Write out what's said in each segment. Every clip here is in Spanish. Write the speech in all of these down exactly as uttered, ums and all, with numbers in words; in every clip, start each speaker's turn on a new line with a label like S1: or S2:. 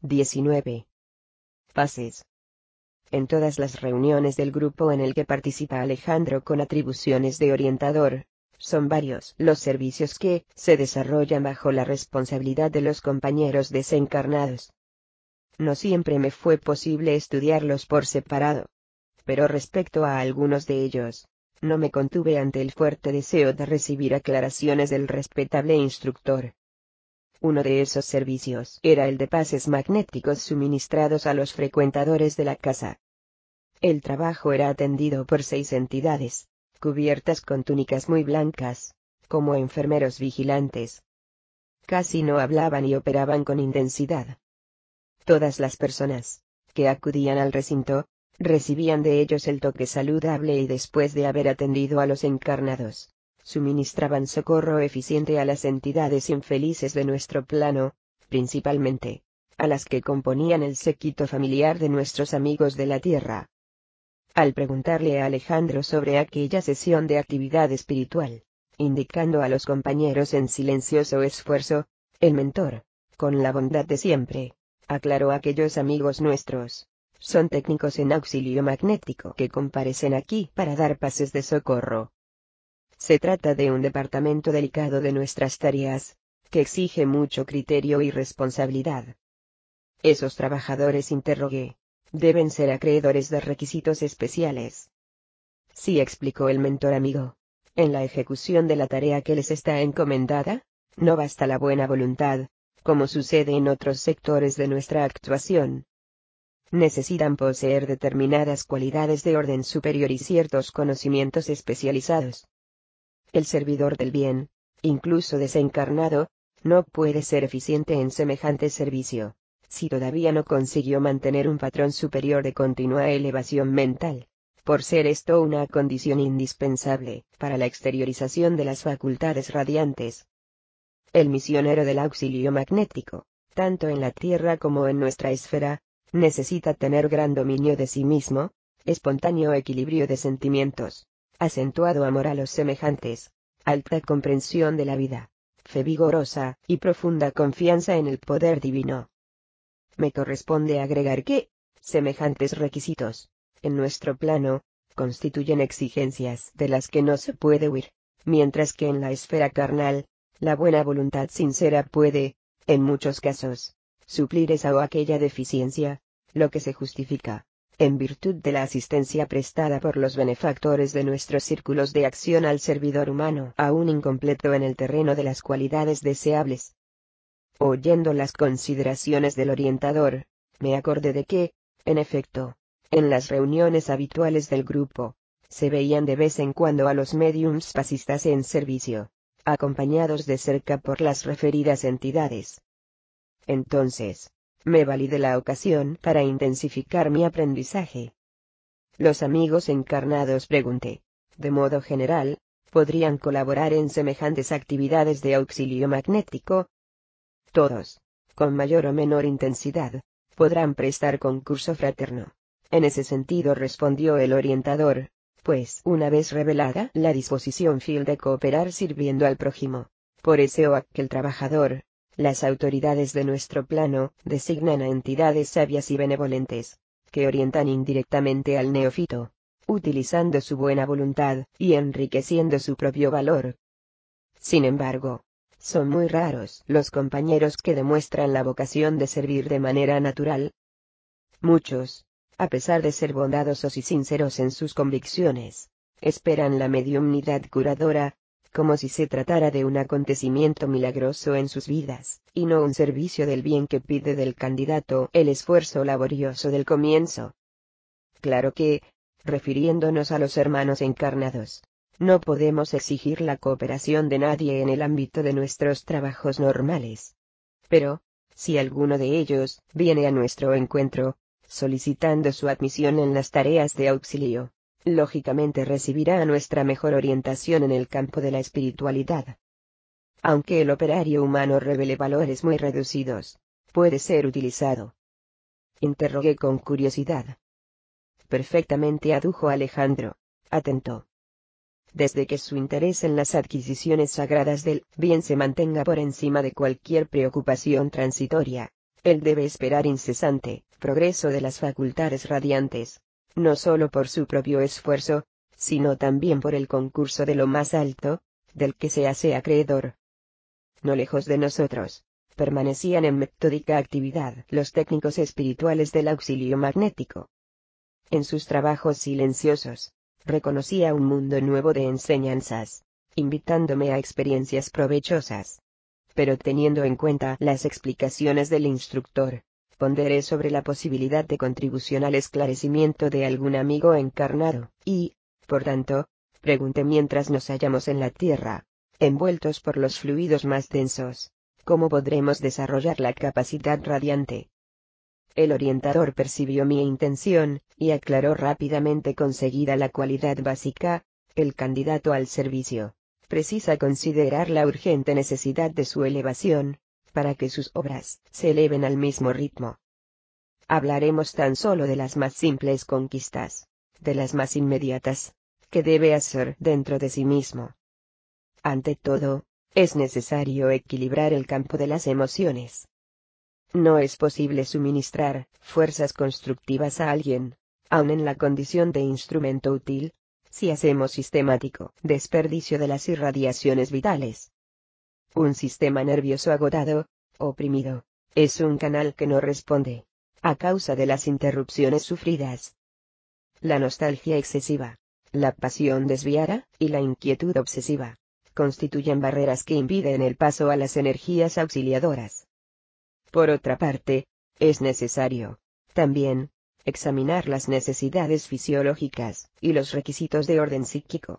S1: diecinueve. Pases. En todas las reuniones del grupo en el que participa Alejandro con atribuciones de orientador, son varios los servicios que se desarrollan bajo la responsabilidad de los compañeros desencarnados. No siempre me fue posible estudiarlos por separado, pero respecto a algunos de ellos, no me contuve ante el fuerte deseo de recibir aclaraciones del respetable instructor. Uno de esos servicios era el de pases magnéticos suministrados a los frecuentadores de la casa. El trabajo era atendido por seis entidades, cubiertas con túnicas muy blancas, como enfermeros vigilantes. Casi no hablaban y operaban con intensidad. Todas las personas que acudían al recinto, recibían de ellos el toque saludable y después de haber atendido a los encarnados, suministraban socorro eficiente a las entidades infelices de nuestro plano, principalmente a las que componían el séquito familiar de nuestros amigos de la Tierra. Al preguntarle a Alejandro sobre aquella sesión de actividad espiritual, indicando a los compañeros en silencioso esfuerzo, el mentor, con la bondad de siempre, aclaró: aquellos amigos nuestros son técnicos en auxilio magnético que comparecen aquí para dar pases de socorro. Se trata de un departamento delicado de nuestras tareas, que exige mucho criterio y responsabilidad. Esos trabajadores, interrogué, deben ser acreedores de requisitos especiales. Sí, explicó el mentor amigo. En la ejecución de la tarea que les está encomendada, no basta la buena voluntad, como sucede en otros sectores de nuestra actuación. Necesitan poseer determinadas cualidades de orden superior y ciertos conocimientos especializados. El servidor del bien, incluso desencarnado, no puede ser eficiente en semejante servicio, si todavía no consiguió mantener un patrón superior de continua elevación mental, por ser esto una condición indispensable para la exteriorización de las facultades radiantes. El misionero del auxilio magnético, tanto en la Tierra como en nuestra esfera, necesita tener gran dominio de sí mismo, espontáneo equilibrio de sentimientos, acentuado amor a los semejantes, alta comprensión de la vida, fe vigorosa y profunda confianza en el poder divino. Me corresponde agregar que, semejantes requisitos, en nuestro plano, constituyen exigencias de las que no se puede huir, mientras que en la esfera carnal, la buena voluntad sincera puede, en muchos casos, suplir esa o aquella deficiencia, lo que se justifica, en virtud de la asistencia prestada por los benefactores de nuestros círculos de acción al servidor humano aún incompleto en el terreno de las cualidades deseables. Oyendo las consideraciones del orientador, me acordé de que, en efecto, en las reuniones habituales del grupo, se veían de vez en cuando a los médiums pasistas en servicio, acompañados de cerca por las referidas entidades. Entonces, me valí de la ocasión para intensificar mi aprendizaje. Los amigos encarnados, pregunté, de modo general, ¿podrían colaborar en semejantes actividades de auxilio magnético? Todos, con mayor o menor intensidad, podrán prestar concurso fraterno. En ese sentido, respondió el orientador, pues una vez revelada la disposición fiel de cooperar sirviendo al prójimo, por ese o aquel trabajador, las autoridades de nuestro plano designan a entidades sabias y benevolentes, que orientan indirectamente al neófito, utilizando su buena voluntad y enriqueciendo su propio valor. Sin embargo, son muy raros los compañeros que demuestran la vocación de servir de manera natural. Muchos, a pesar de ser bondadosos y sinceros en sus convicciones, esperan la mediumnidad curadora, como si se tratara de un acontecimiento milagroso en sus vidas, y no un servicio del bien que pide del candidato el esfuerzo laborioso del comienzo. Claro que, refiriéndonos a los hermanos encarnados, no podemos exigir la cooperación de nadie en el ámbito de nuestros trabajos normales. Pero, si alguno de ellos viene a nuestro encuentro, solicitando su admisión en las tareas de auxilio, lógicamente recibirá nuestra mejor orientación en el campo de la espiritualidad. Aunque el operario humano revele valores muy reducidos, puede ser utilizado. Interrogué con curiosidad. Perfectamente, adujo Alejandro, atento. Desde que su interés en las adquisiciones sagradas del bien se mantenga por encima de cualquier preocupación transitoria, Él debe esperar incesante progreso de las facultades radiantes, no solo por su propio esfuerzo, sino también por el concurso de lo más alto, del que se hace acreedor. No lejos de nosotros, permanecían en metódica actividad los técnicos espirituales del auxilio magnético. En sus trabajos silenciosos, reconocía un mundo nuevo de enseñanzas, invitándome a experiencias provechosas. Pero teniendo en cuenta las explicaciones del instructor, ponderé sobre la posibilidad de contribución al esclarecimiento de algún amigo encarnado, y, por tanto, pregunté mientras nos hallamos en la Tierra, envueltos por los fluidos más densos, ¿cómo podremos desarrollar la capacidad radiante? El orientador percibió mi intención, y aclaró rápidamente conseguida la cualidad básica, el candidato al servicio precisa considerar la urgente necesidad de su elevación, para que sus obras se eleven al mismo ritmo. Hablaremos tan solo de las más simples conquistas, de las más inmediatas, que debe hacer dentro de sí mismo. Ante todo, es necesario equilibrar el campo de las emociones. No es posible suministrar fuerzas constructivas a alguien, aun en la condición de instrumento útil, si hacemos sistemático desperdicio de las irradiaciones vitales. Un sistema nervioso agotado, oprimido, es un canal que no responde, a causa de las interrupciones sufridas. La nostalgia excesiva, la pasión desviada, y la inquietud obsesiva, constituyen barreras que impiden el paso a las energías auxiliadoras. Por otra parte, es necesario, también, examinar las necesidades fisiológicas y los requisitos de orden psíquico.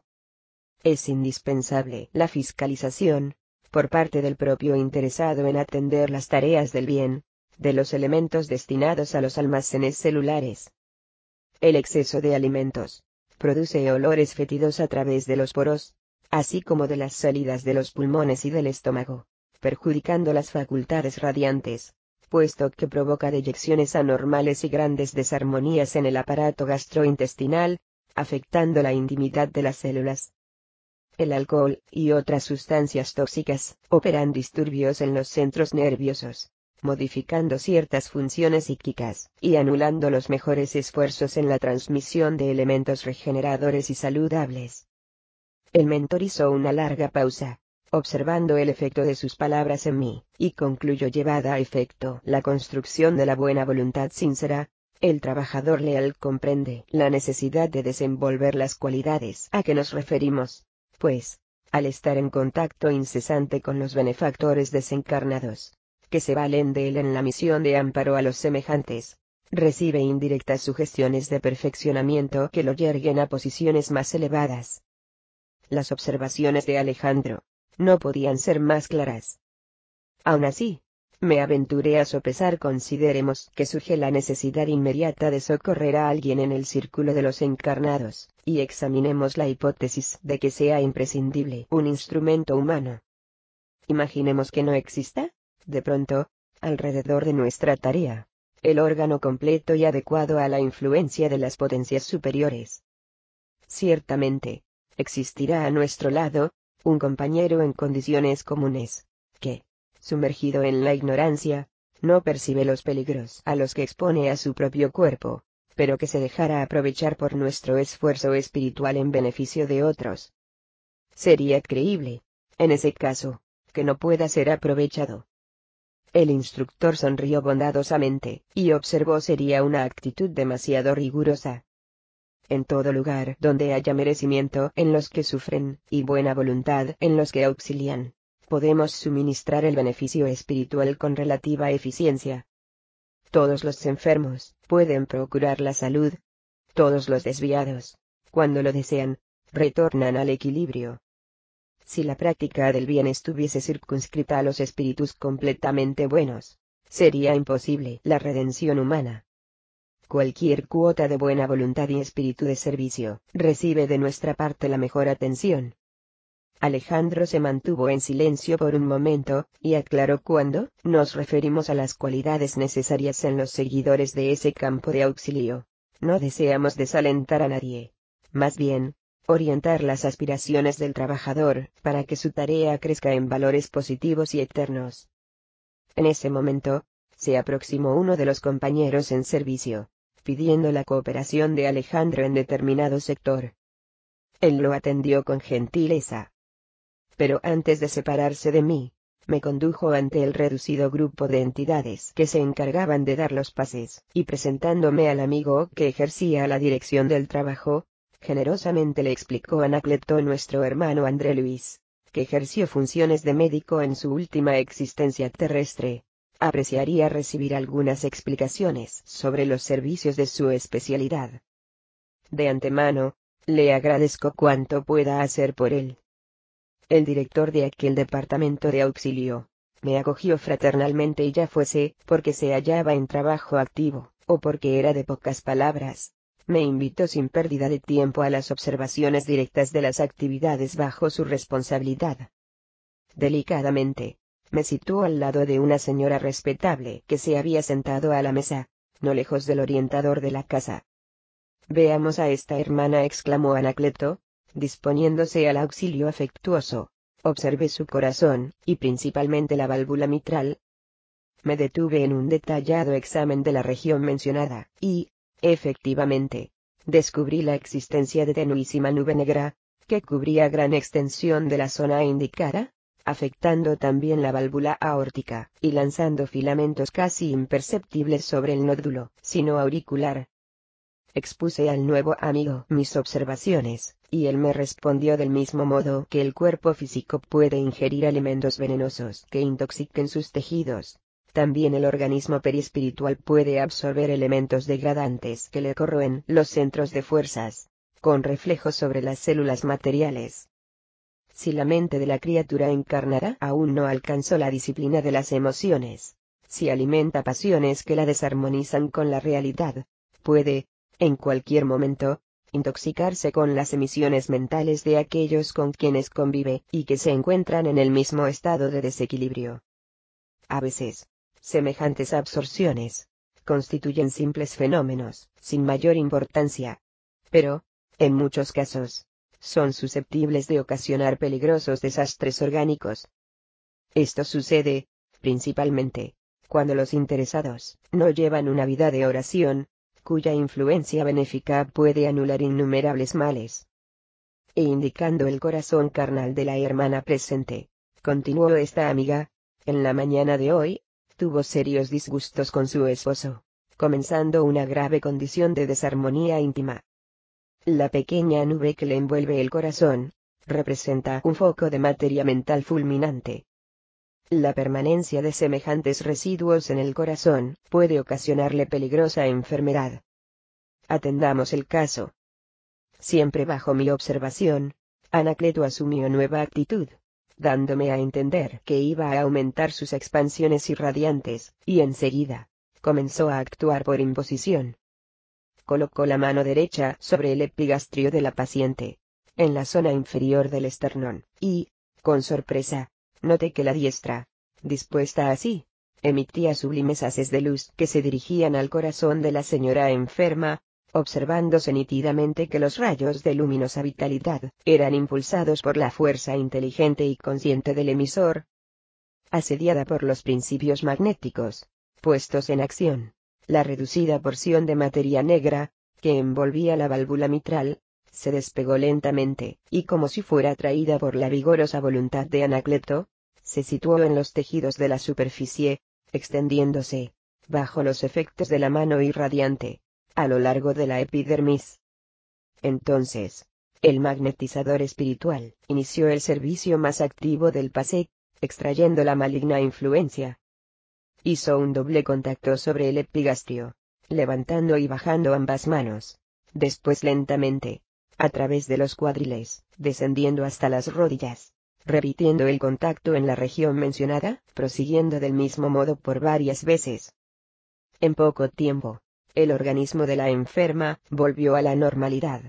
S1: Es indispensable la fiscalización, por parte del propio interesado en atender las tareas del bien, de los elementos destinados a los almacenes celulares. El exceso de alimentos produce olores fétidos a través de los poros, así como de las salidas de los pulmones y del estómago, perjudicando las facultades radiantes, puesto que provoca deyecciones anormales y grandes desarmonías en el aparato gastrointestinal, afectando la intimidad de las células. El alcohol y otras sustancias tóxicas operan disturbios en los centros nerviosos, modificando ciertas funciones psíquicas y anulando los mejores esfuerzos en la transmisión de elementos regeneradores y saludables. El mentor hizo una larga pausa, observando el efecto de sus palabras en mí, y concluyó: llevada a efecto la construcción de la buena voluntad sincera, el trabajador leal comprende la necesidad de desenvolver las cualidades a que nos referimos, pues, al estar en contacto incesante con los benefactores desencarnados, que se valen de él en la misión de amparo a los semejantes, recibe indirectas sugestiones de perfeccionamiento que lo yerguen a posiciones más elevadas. Las observaciones de Alejandro no podían ser más claras. Aun así, me aventuré a sopesar. Consideremos que surge la necesidad inmediata de socorrer a alguien en el círculo de los encarnados, y examinemos la hipótesis de que sea imprescindible un instrumento humano. Imaginemos que no exista, de pronto, alrededor de nuestra tarea, el órgano completo y adecuado a la influencia de las potencias superiores. Ciertamente, existirá a nuestro lado un compañero en condiciones comunes, que, sumergido en la ignorancia, no percibe los peligros a los que expone a su propio cuerpo, pero que se dejará aprovechar por nuestro esfuerzo espiritual en beneficio de otros. Sería creíble, en ese caso, que no pueda ser aprovechado. El instructor sonrió bondadosamente, y observó: sería una actitud demasiado rigurosa. En todo lugar donde haya merecimiento en los que sufren, y buena voluntad en los que auxilian, podemos suministrar el beneficio espiritual con relativa eficiencia. Todos los enfermos pueden procurar la salud. Todos los desviados, cuando lo desean, retornan al equilibrio. Si la práctica del bien estuviese circunscrita a los espíritus completamente buenos, sería imposible la redención humana. Cualquier cuota de buena voluntad y espíritu de servicio recibe de nuestra parte la mejor atención. Alejandro se mantuvo en silencio por un momento, y aclaró: cuando nos referimos a las cualidades necesarias en los seguidores de ese campo de auxilio, no deseamos desalentar a nadie. Más bien, orientar las aspiraciones del trabajador para que su tarea crezca en valores positivos y eternos. En ese momento, se aproximó uno de los compañeros en servicio, pidiendo la cooperación de Alejandro en determinado sector. Él lo atendió con gentileza. Pero antes de separarse de mí, me condujo ante el reducido grupo de entidades que se encargaban de dar los pases, y presentándome al amigo que ejercía la dirección del trabajo, generosamente le explicó a Anacleto, nuestro hermano André Luis, que ejerció funciones de médico en su última existencia terrestre. Apreciaría recibir algunas explicaciones sobre los servicios de su especialidad. De antemano, le agradezco cuanto pueda hacer por él. El director de aquel departamento de auxilio me acogió fraternalmente, y ya fuese porque se hallaba en trabajo activo, o porque era de pocas palabras, me invitó sin pérdida de tiempo a las observaciones directas de las actividades bajo su responsabilidad. Delicadamente, me situó al lado de una señora respetable que se había sentado a la mesa, no lejos del orientador de la casa. «Veamos a esta hermana», exclamó Anacleto, disponiéndose al auxilio afectuoso. Observé su corazón, y principalmente la válvula mitral. Me detuve en un detallado examen de la región mencionada, y, efectivamente, descubrí la existencia de tenuísima nube negra, que cubría gran extensión de la zona indicada, afectando también la válvula aórtica, y lanzando filamentos casi imperceptibles sobre el nódulo sino auricular. Expuse al nuevo amigo mis observaciones, y él me respondió del mismo modo que el cuerpo físico puede ingerir alimentos venenosos que intoxiquen sus tejidos. También el organismo perispiritual puede absorber elementos degradantes que le corroen los centros de fuerzas, con reflejo sobre las células materiales. Si la mente de la criatura encarnada aún no alcanzó la disciplina de las emociones, si alimenta pasiones que la desarmonizan con la realidad, puede, en cualquier momento, intoxicarse con las emisiones mentales de aquellos con quienes convive y que se encuentran en el mismo estado de desequilibrio. A veces, semejantes absorciones constituyen simples fenómenos, sin mayor importancia. Pero, en muchos casos, son susceptibles de ocasionar peligrosos desastres orgánicos. Esto sucede, principalmente, cuando los interesados no llevan una vida de oración, cuya influencia benéfica puede anular innumerables males. E indicando el corazón carnal de la hermana presente, continuó esta amiga, en la mañana de hoy, tuvo serios disgustos con su esposo, comenzando una grave condición de desarmonía íntima. La pequeña nube que le envuelve el corazón, representa un foco de materia mental fulminante. La permanencia de semejantes residuos en el corazón puede ocasionarle peligrosa enfermedad. Atendamos el caso. Siempre bajo mi observación, Anacleto asumió nueva actitud, dándome a entender que iba a aumentar sus expansiones irradiantes, y enseguida, comenzó a actuar por imposición. Colocó la mano derecha sobre el epigastrio de la paciente, en la zona inferior del esternón, y, con sorpresa, noté que la diestra, dispuesta así, emitía sublimes haces de luz que se dirigían al corazón de la señora enferma, observándose nítidamente que los rayos de luminosa vitalidad eran impulsados por la fuerza inteligente y consciente del emisor. Asediada por los principios magnéticos, puestos en acción, la reducida porción de materia negra, que envolvía la válvula mitral, se despegó lentamente, y como si fuera atraída por la vigorosa voluntad de Anacleto, se situó en los tejidos de la superficie, extendiéndose, bajo los efectos de la mano irradiante, a lo largo de la epidermis. Entonces, el magnetizador espiritual inició el servicio más activo del pase, extrayendo la maligna influencia. Hizo un doble contacto sobre el epigastrio, levantando y bajando ambas manos, después lentamente, a través de los cuadriles, descendiendo hasta las rodillas, repitiendo el contacto en la región mencionada, prosiguiendo del mismo modo por varias veces. En poco tiempo, el organismo de la enferma volvió a la normalidad.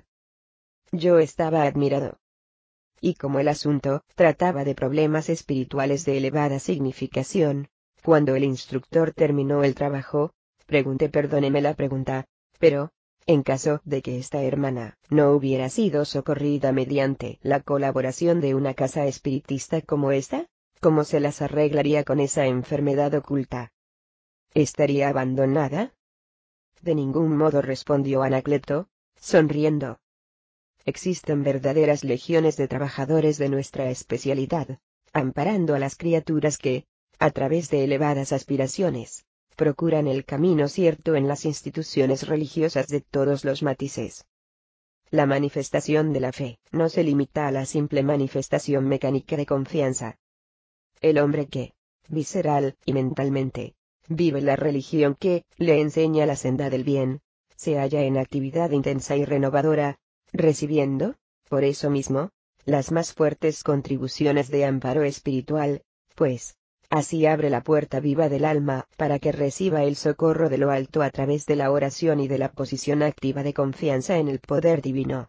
S1: Yo estaba admirado. Y como el asunto trataba de problemas espirituales de elevada significación, cuando el instructor terminó el trabajo, pregunté, perdóneme la pregunta, pero, en caso de que esta hermana no hubiera sido socorrida mediante la colaboración de una casa espiritista como esta, ¿cómo se las arreglaría con esa enfermedad oculta? ¿estaría abandonada? De ningún modo, respondió Anacleto, sonriendo. Existen verdaderas legiones de trabajadores de nuestra especialidad, amparando a las criaturas que, a través de elevadas aspiraciones, procuran el camino cierto en las instituciones religiosas de todos los matices. La manifestación de la fe no se limita a la simple manifestación mecánica de confianza. El hombre que, visceral y mentalmente, vive la religión que le enseña la senda del bien, se halla en actividad intensa y renovadora, recibiendo, por eso mismo, las más fuertes contribuciones de amparo espiritual, pues, así abre la puerta viva del alma para que reciba el socorro de lo alto a través de la oración y de la posición activa de confianza en el poder divino.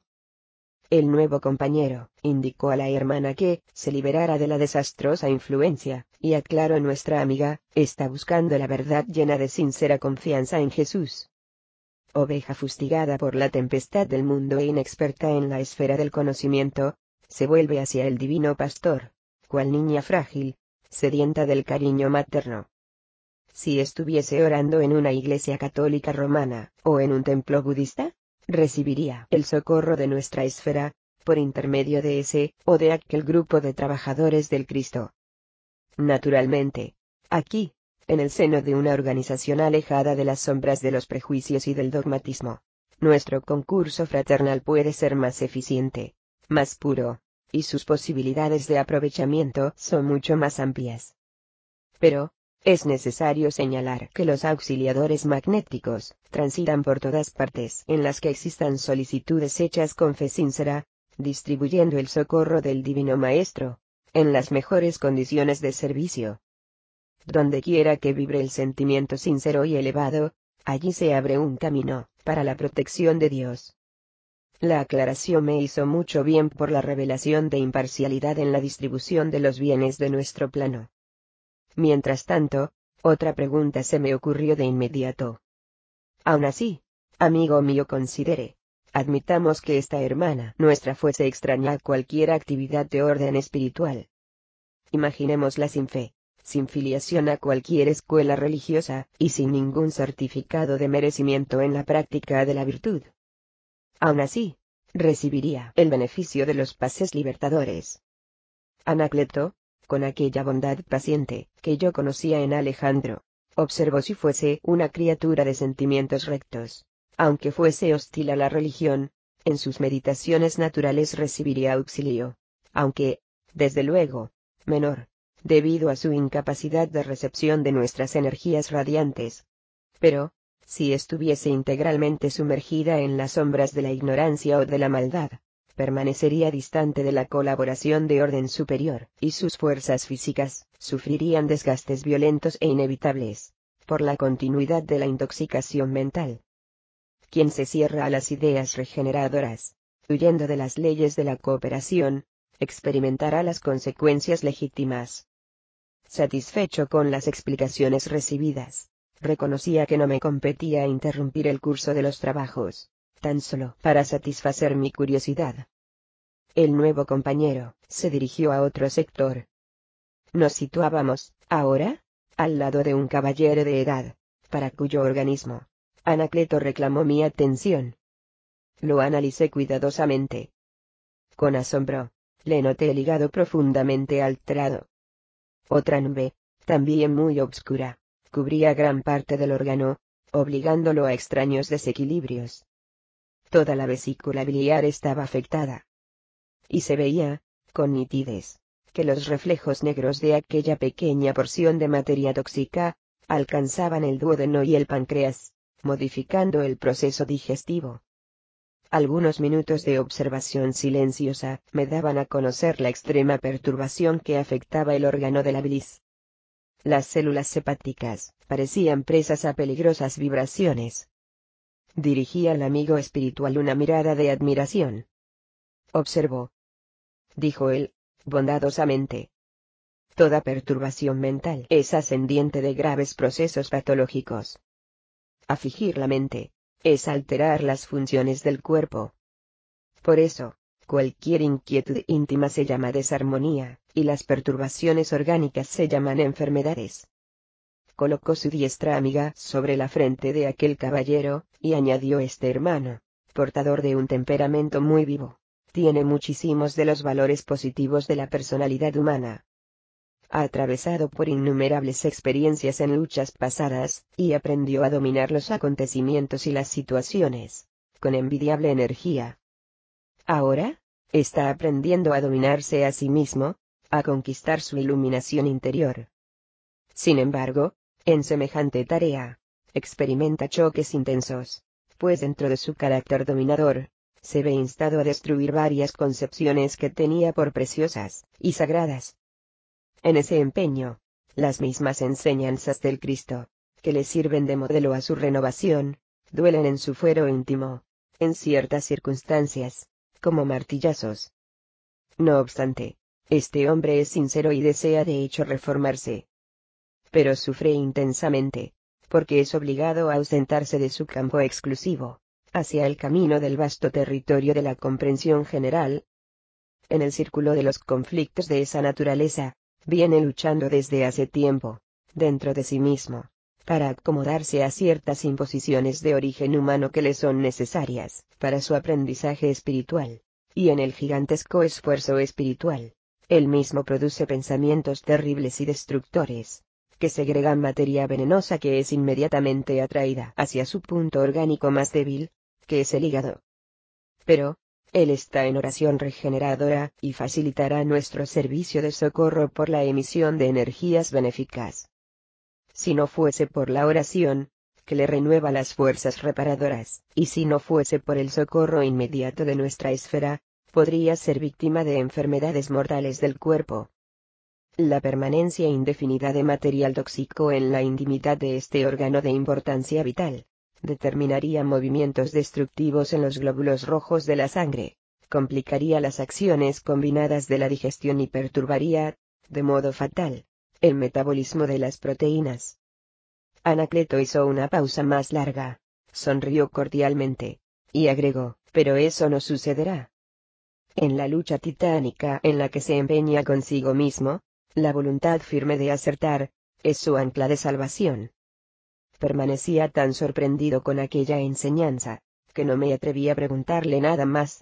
S1: El nuevo compañero indicó a la hermana que se liberara de la desastrosa influencia, y aclaró: nuestra amiga está buscando la verdad llena de sincera confianza en Jesús. Oveja fustigada por la tempestad del mundo e inexperta en la esfera del conocimiento, se vuelve hacia el divino pastor, cual niña frágil, sedienta del cariño materno. Si estuviese orando en una iglesia católica romana, o en un templo budista, recibiría el socorro de nuestra esfera, por intermedio de ese o de aquel grupo de trabajadores del Cristo. Naturalmente, aquí, en el seno de una organización alejada de las sombras de los prejuicios y del dogmatismo, nuestro concurso fraternal puede ser más eficiente, más puro, y sus posibilidades de aprovechamiento son mucho más amplias. Pero, es necesario señalar que los auxiliadores magnéticos transitan por todas partes en las que existan solicitudes hechas con fe sincera, distribuyendo el socorro del Divino Maestro, en las mejores condiciones de servicio. Donde quiera que vibre el sentimiento sincero y elevado, allí se abre un camino para la protección de Dios. La aclaración me hizo mucho bien por la revelación de imparcialidad en la distribución de los bienes de nuestro plano. Mientras tanto, otra pregunta se me ocurrió de inmediato. Aún así, amigo mío, considere, admitamos que esta hermana nuestra fuese extraña a cualquier actividad de orden espiritual. Imaginémosla sin fe, sin filiación a cualquier escuela religiosa, y sin ningún certificado de merecimiento en la práctica de la virtud. Aún así, recibiría el beneficio de los pases libertadores. Anacleto, con aquella bondad paciente que yo conocía en Alejandro, observó: si fuese una criatura de sentimientos rectos, aunque fuese hostil a la religión, en sus meditaciones naturales recibiría auxilio, aunque, desde luego, menor, debido a su incapacidad de recepción de nuestras energías radiantes. Pero, si estuviese integralmente sumergida en las sombras de la ignorancia o de la maldad, permanecería distante de la colaboración de orden superior, y sus fuerzas físicas sufrirían desgastes violentos e inevitables, por la continuidad de la intoxicación mental. Quien se cierra a las ideas regeneradoras, huyendo de las leyes de la cooperación, experimentará las consecuencias legítimas. Satisfecho con las explicaciones recibidas, reconocía que no me competía interrumpir el curso de los trabajos, tan solo para satisfacer mi curiosidad. El nuevo compañero se dirigió a otro sector. Nos situábamos, ahora, al lado de un caballero de edad, para cuyo organismo Anacleto reclamó mi atención. Lo analicé cuidadosamente. Con asombro, le noté el hígado profundamente alterado. Otra nube, también muy obscura, cubría gran parte del órgano, obligándolo a extraños desequilibrios. Toda la vesícula biliar estaba afectada. Y se veía, con nitidez, que los reflejos negros de aquella pequeña porción de materia tóxica alcanzaban el duodeno y el páncreas, modificando el proceso digestivo. Algunos minutos de observación silenciosa me daban a conocer la extrema perturbación que afectaba el órgano de la bilis. Las células hepáticas parecían presas a peligrosas vibraciones. Dirigí al amigo espiritual una mirada de admiración. Observó, dijo él, bondadosamente. Toda perturbación mental es ascendiente de graves procesos patológicos. Afligir la mente es alterar las funciones del cuerpo. Por eso, cualquier inquietud íntima se llama desarmonía, y las perturbaciones orgánicas se llaman enfermedades. colocó su diestra amiga sobre la frente de aquel caballero, y añadió: este hermano, portador de un temperamento muy vivo, tiene muchísimos de los valores positivos de la personalidad humana. Ha atravesado por innumerables experiencias en luchas pasadas, y aprendió a dominar los acontecimientos y las situaciones, con envidiable energía. Ahora, está aprendiendo a dominarse a sí mismo, a conquistar su iluminación interior. Sin embargo, en semejante tarea, experimenta choques intensos, pues dentro de su carácter dominador, se ve instado a destruir varias concepciones que tenía por preciosas y sagradas. En ese empeño, las mismas enseñanzas del Cristo, que le sirven de modelo a su renovación, duelen en su fuero íntimo, en ciertas circunstancias, como martillazos. No obstante, este hombre es sincero y desea de hecho reformarse. Pero sufre intensamente, porque es obligado a ausentarse de su campo exclusivo, hacia el camino del vasto territorio de la comprensión general. En el círculo de los conflictos de esa naturaleza, viene luchando desde hace tiempo, dentro de sí mismo, para acomodarse a ciertas imposiciones de origen humano que le son necesarias para su aprendizaje espiritual, y en el gigantesco esfuerzo espiritual, él mismo produce pensamientos terribles y destructores, que segregan materia venenosa que es inmediatamente atraída hacia su punto orgánico más débil, que es el hígado. Pero, él está en oración regeneradora, y facilitará nuestro servicio de socorro por la emisión de energías benéficas. Si no fuese por la oración, que le renueva las fuerzas reparadoras, y si no fuese por el socorro inmediato de nuestra esfera, podría ser víctima de enfermedades mortales del cuerpo. La permanencia indefinida de material tóxico en la intimidad de este órgano de importancia vital, determinaría movimientos destructivos en los glóbulos rojos de la sangre, complicaría las acciones combinadas de la digestión y perturbaría, de modo fatal, el metabolismo de las proteínas. Anacleto hizo una pausa más larga, sonrió cordialmente, y agregó: pero eso no sucederá. En la lucha titánica en la que se empeña consigo mismo, la voluntad firme de acertar, es su ancla de salvación. Permanecía tan sorprendido con aquella enseñanza, que no me atreví a preguntarle nada más.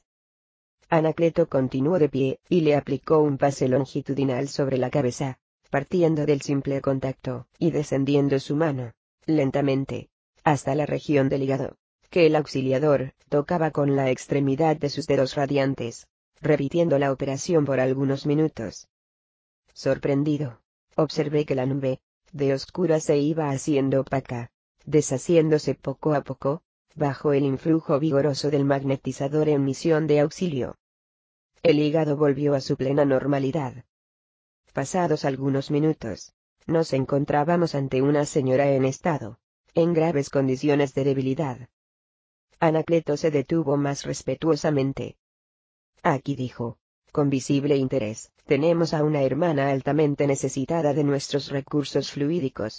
S1: Anacleto continuó de pie, y le aplicó un pase longitudinal sobre la cabeza, partiendo del simple contacto, y descendiendo su mano, lentamente, hasta la región del hígado, que el auxiliador tocaba con la extremidad de sus dedos radiantes, repitiendo la operación por algunos minutos. Sorprendido, observé que la nube de oscura se iba haciendo opaca, deshaciéndose poco a poco, bajo el influjo vigoroso del magnetizador en misión de auxilio. El hígado volvió a su plena normalidad. Pasados algunos minutos, nos encontrábamos ante una señora en estado, en graves condiciones de debilidad. Anacleto se detuvo más respetuosamente. Aquí dijo, con visible interés: tenemos a una hermana altamente necesitada de nuestros recursos fluídicos.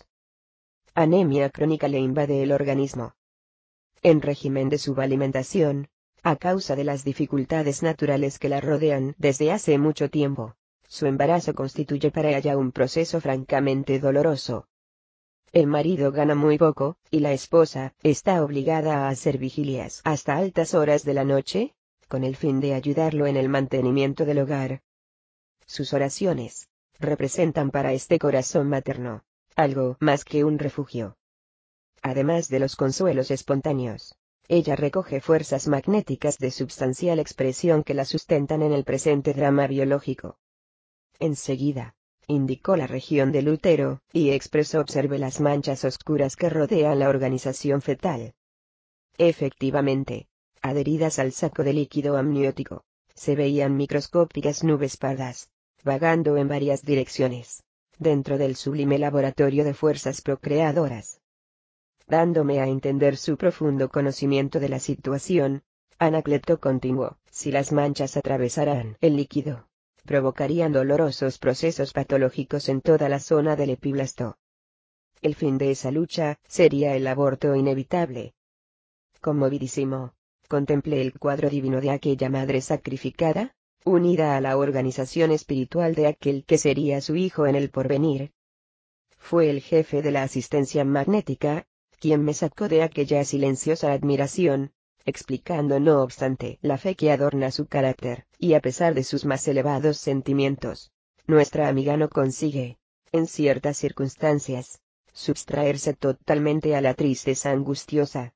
S1: Anemia crónica le invade el organismo. En régimen de subalimentación, a causa de las dificultades naturales que la rodean desde hace mucho tiempo, su embarazo constituye para ella un proceso francamente doloroso. El marido gana muy poco, y la esposa está obligada a hacer vigilias hasta altas horas de la noche, con el fin de ayudarlo en el mantenimiento del hogar. Sus oraciones representan para este corazón materno algo más que un refugio. Además de los consuelos espontáneos, ella recoge fuerzas magnéticas de substancial expresión que la sustentan en el presente drama biológico. Enseguida, indicó la región del útero, y expresó: observe las manchas oscuras que rodean la organización fetal. Efectivamente, adheridas al saco de líquido amniótico, se veían microscópicas nubes pardas, vagando en varias direcciones, dentro del sublime laboratorio de fuerzas procreadoras. Dándome a entender su profundo conocimiento de la situación, Anacleto continuó: si las manchas atravesaran el líquido, provocarían dolorosos procesos patológicos en toda la zona del epiblasto. El fin de esa lucha sería el aborto inevitable. Conmovidísimo, contemplé el cuadro divino de aquella madre sacrificada, unida a la organización espiritual de aquel que sería su hijo en el porvenir. Fue el jefe de la asistencia magnética, quien me sacó de aquella silenciosa admiración, explicando no obstante la fe que adorna su carácter, y a pesar de sus más elevados sentimientos, nuestra amiga no consigue, en ciertas circunstancias, subtraerse totalmente a la tristeza angustiosa.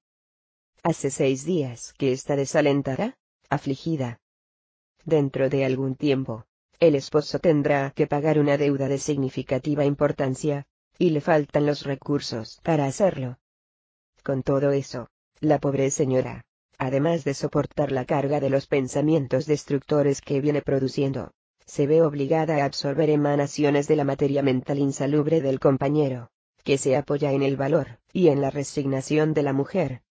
S1: Hace seis días que está desalentada, afligida. Dentro de algún tiempo, el esposo tendrá que pagar una deuda de significativa importancia, y le faltan los recursos para hacerlo. Con todo eso, la pobre señora, además de soportar la carga de los pensamientos destructores que viene produciendo, se ve obligada a absorber emanaciones de la materia mental insalubre del compañero, que se apoya en el valor y en la resignación de la mujer.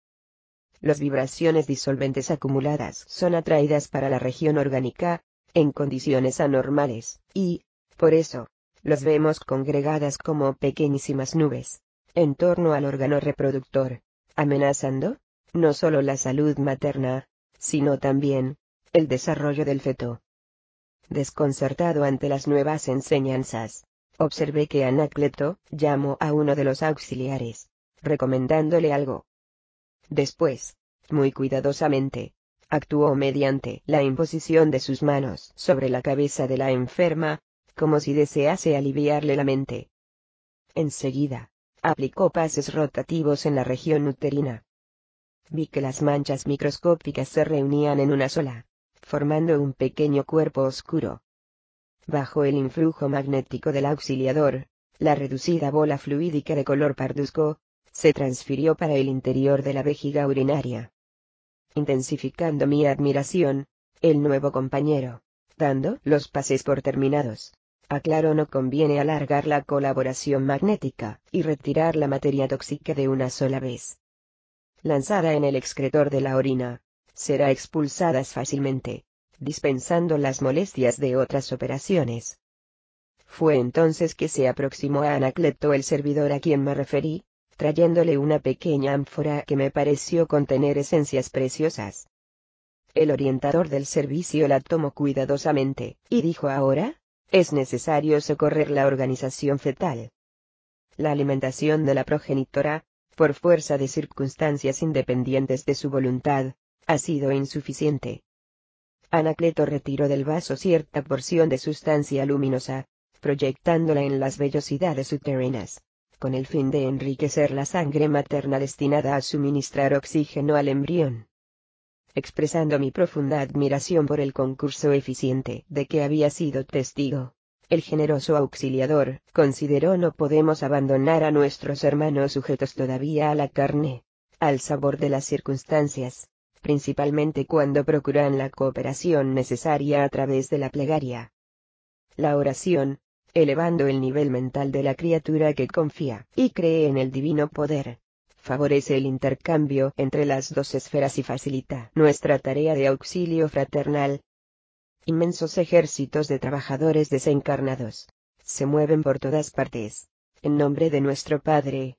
S1: Las vibraciones disolventes acumuladas son atraídas para la región orgánica, en condiciones anormales, y, por eso, los vemos congregadas como pequeñísimas nubes, en torno al órgano reproductor, amenazando, no solo la salud materna, sino también, el desarrollo del feto. Desconcertado ante las nuevas enseñanzas, observé que Anacleto llamó a uno de los auxiliares, recomendándole algo. Después, muy cuidadosamente, actuó mediante la imposición de sus manos sobre la cabeza de la enferma, como si desease aliviarle la mente. Enseguida, aplicó pases rotativos en la región uterina. Vi que las manchas microscópicas se reunían en una sola, formando un pequeño cuerpo oscuro. Bajo el influjo magnético del auxiliador, la reducida bola fluídica de color parduzco, se transfirió para el interior de la vejiga urinaria. Intensificando mi admiración, el nuevo compañero, dando los pases por terminados, aclaró: no conviene alargar la colaboración magnética y retirar la materia tóxica de una sola vez. Lanzada en el excretor de la orina, será expulsada fácilmente, dispensando las molestias de otras operaciones. Fue entonces que se aproximó a Anacleto el servidor a quien me referí, trayéndole una pequeña ánfora que me pareció contener esencias preciosas. El orientador del servicio la tomó cuidadosamente, y dijo: ahora, es necesario socorrer la organización fetal. La alimentación de la progenitora, por fuerza de circunstancias independientes de su voluntad, ha sido insuficiente. Anacleto retiró del vaso cierta porción de sustancia luminosa, proyectándola en las vellosidades uterinas, con el fin de enriquecer la sangre materna destinada a suministrar oxígeno al embrión. Expresando mi profunda admiración por el concurso eficiente de que había sido testigo, el generoso auxiliador consideró: no podemos abandonar a nuestros hermanos sujetos todavía a la carne, al sabor de las circunstancias, principalmente cuando procuran la cooperación necesaria a través de la plegaria. La oración, elevando el nivel mental de la criatura que confía y cree en el divino poder, favorece el intercambio entre las dos esferas y facilita nuestra tarea de auxilio fraternal. Inmensos ejércitos de trabajadores desencarnados se mueven por todas partes, en nombre de nuestro Padre.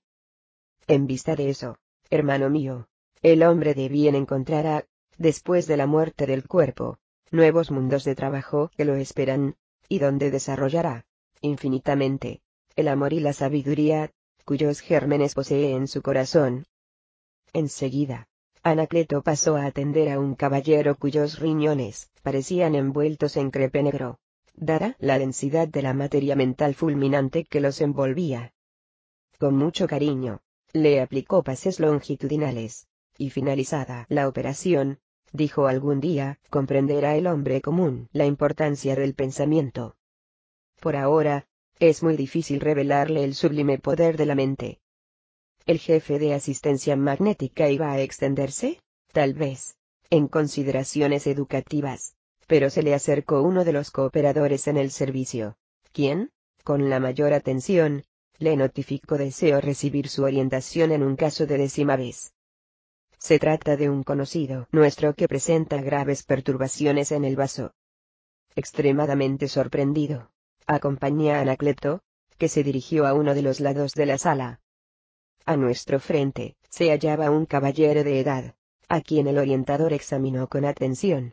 S1: En vista de eso, hermano mío, el hombre de bien encontrará, después de la muerte del cuerpo, nuevos mundos de trabajo que lo esperan, y donde desarrollará, infinitamente, el amor y la sabiduría, cuyos gérmenes posee en su corazón. Enseguida, Anacleto pasó a atender a un caballero cuyos riñones parecían envueltos en crepe negro, dada la densidad de la materia mental fulminante que los envolvía. Con mucho cariño, le aplicó pases longitudinales, y finalizada la operación, dijo: algún día comprenderá el hombre común la importancia del pensamiento. Por ahora, es muy difícil revelarle el sublime poder de la mente. El jefe de asistencia magnética iba a extenderse, tal vez, en consideraciones educativas, pero se le acercó uno de los cooperadores en el servicio, quien, con la mayor atención, le notificó: deseo recibir su orientación en un caso de décima vez. Se trata de un conocido nuestro que presenta graves perturbaciones en el vaso. Extremadamente sorprendido, acompañé a Anacleto, que se dirigió a uno de los lados de la sala. A nuestro frente, se hallaba un caballero de edad, a quien el orientador examinó con atención.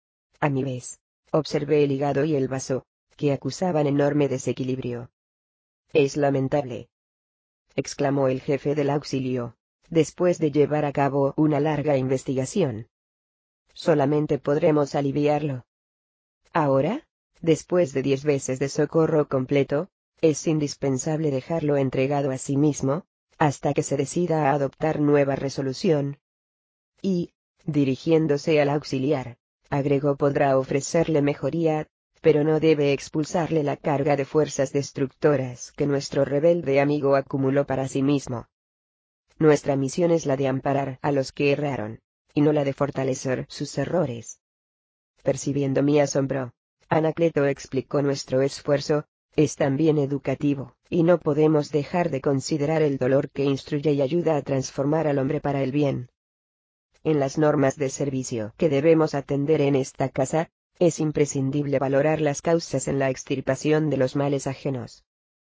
S1: A mi vez, observé el hígado y el vaso, que acusaban enorme desequilibrio. Es lamentable, exclamó el jefe del auxilio, después de llevar a cabo una larga investigación. Solamente podremos aliviarlo. Ahora, después de diez veces de socorro completo, es indispensable dejarlo entregado a sí mismo, hasta que se decida a adoptar nueva resolución. Y, dirigiéndose al auxiliar, agregó: podrá ofrecerle mejoría, pero no debe expulsarle la carga de fuerzas destructoras que nuestro rebelde amigo acumuló para sí mismo. Nuestra misión es la de amparar a los que erraron, y no la de fortalecer sus errores. Percibiendo mi asombro, Anacleto explicó: nuestro esfuerzo es también educativo, y no podemos dejar de considerar el dolor que instruye y ayuda a transformar al hombre para el bien. En las normas de servicio que debemos atender en esta casa, es imprescindible valorar las causas en la extirpación de los males ajenos.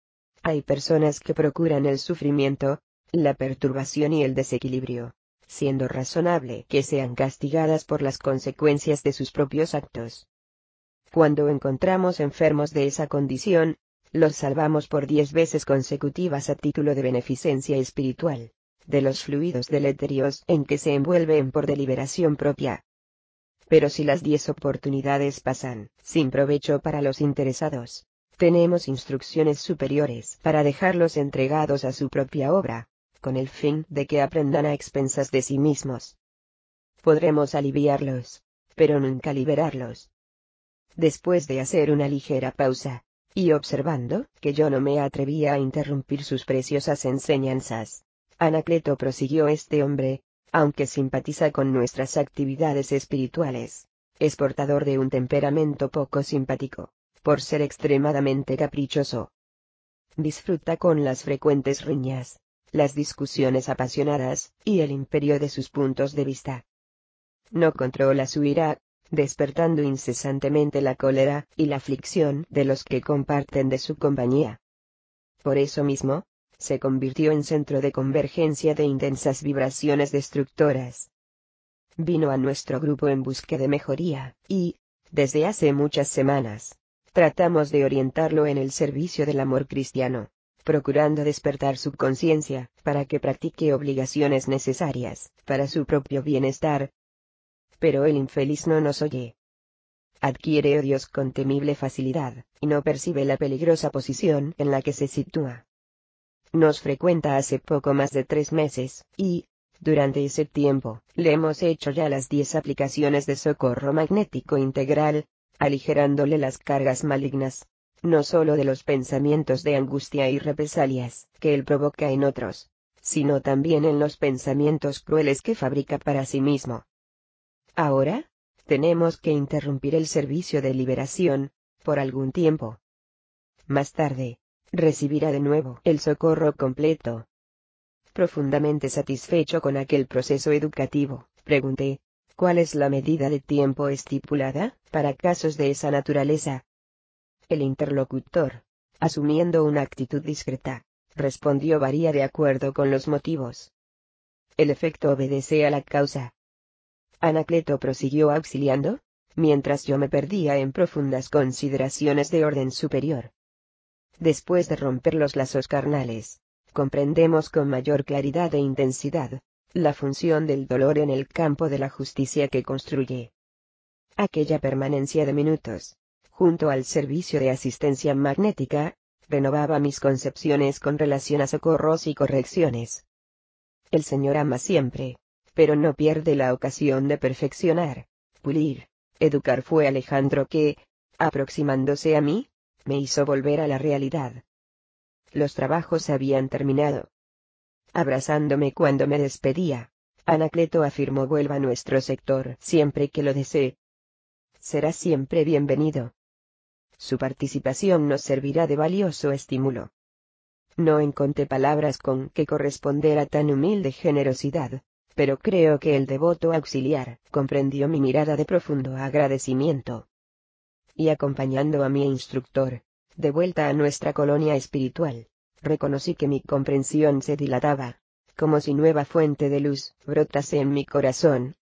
S1: Hay personas que procuran el sufrimiento, la perturbación y el desequilibrio, siendo razonable que sean castigadas por las consecuencias de sus propios actos. Cuando encontramos enfermos de esa condición, los salvamos por diez veces consecutivas a título de beneficencia espiritual, de los fluidos deleterios en que se envuelven por deliberación propia. Pero si las diez oportunidades pasan, sin provecho para los interesados, tenemos instrucciones superiores para dejarlos entregados a su propia obra, con el fin de que aprendan a expensas de sí mismos. Podremos aliviarlos, pero nunca liberarlos. Después de hacer una ligera pausa, y observando que yo no me atrevía a interrumpir sus preciosas enseñanzas, Anacleto prosiguió: este hombre, aunque simpatiza con nuestras actividades espirituales, es portador de un temperamento poco simpático, por ser extremadamente caprichoso. Disfruta con las frecuentes riñas, las discusiones apasionadas, y el imperio de sus puntos de vista. No controla su ira, despertando incesantemente la cólera y la aflicción de los que comparten de su compañía. Por eso mismo, se convirtió en centro de convergencia de intensas vibraciones destructoras. Vino a nuestro grupo en busca de mejoría, y, desde hace muchas semanas, tratamos de orientarlo en el servicio del amor cristiano, procurando despertar su conciencia, para que practique obligaciones necesarias para su propio bienestar. Pero el infeliz no nos oye. Adquiere odios con temible facilidad, y no percibe la peligrosa posición en la que se sitúa. Nos frecuenta hace poco más de tres meses, y, durante ese tiempo, le hemos hecho ya las diez aplicaciones de socorro magnético integral, aligerándole las cargas malignas, no solo de los pensamientos de angustia y represalias que él provoca en otros, sino también en los pensamientos crueles que fabrica para sí mismo. Ahora, tenemos que interrumpir el servicio de liberación, por algún tiempo. Más tarde, recibirá de nuevo el socorro completo. Profundamente satisfecho con aquel proceso educativo, pregunté: ¿cuál es la medida de tiempo estipulada para casos de esa naturaleza? El interlocutor, asumiendo una actitud discreta, respondió: varía de acuerdo con los motivos. El efecto obedece a la causa. Anacleto prosiguió auxiliando, mientras yo me perdía en profundas consideraciones de orden superior. Después de romper los lazos carnales, comprendemos con mayor claridad e intensidad la función del dolor en el campo de la justicia que construye. Aquella permanencia de minutos, junto al servicio de asistencia magnética, renovaba mis concepciones con relación a socorros y correcciones. El Señor ama siempre, pero no pierde la ocasión de perfeccionar, pulir, educar. Fue Alejandro que, aproximándose a mí, me hizo volver a la realidad. Los trabajos habían terminado. Abrazándome cuando me despedía, Anacleto afirmó: vuelva a nuestro sector siempre que lo desee. Será siempre bienvenido. Su participación nos servirá de valioso estímulo. No encontré palabras con que corresponder a tan humilde generosidad, pero creo que el devoto auxiliar comprendió mi mirada de profundo agradecimiento. Y acompañando a mi instructor, de vuelta a nuestra colonia espiritual, reconocí que mi comprensión se dilataba, como si nueva fuente de luz brotase en mi corazón,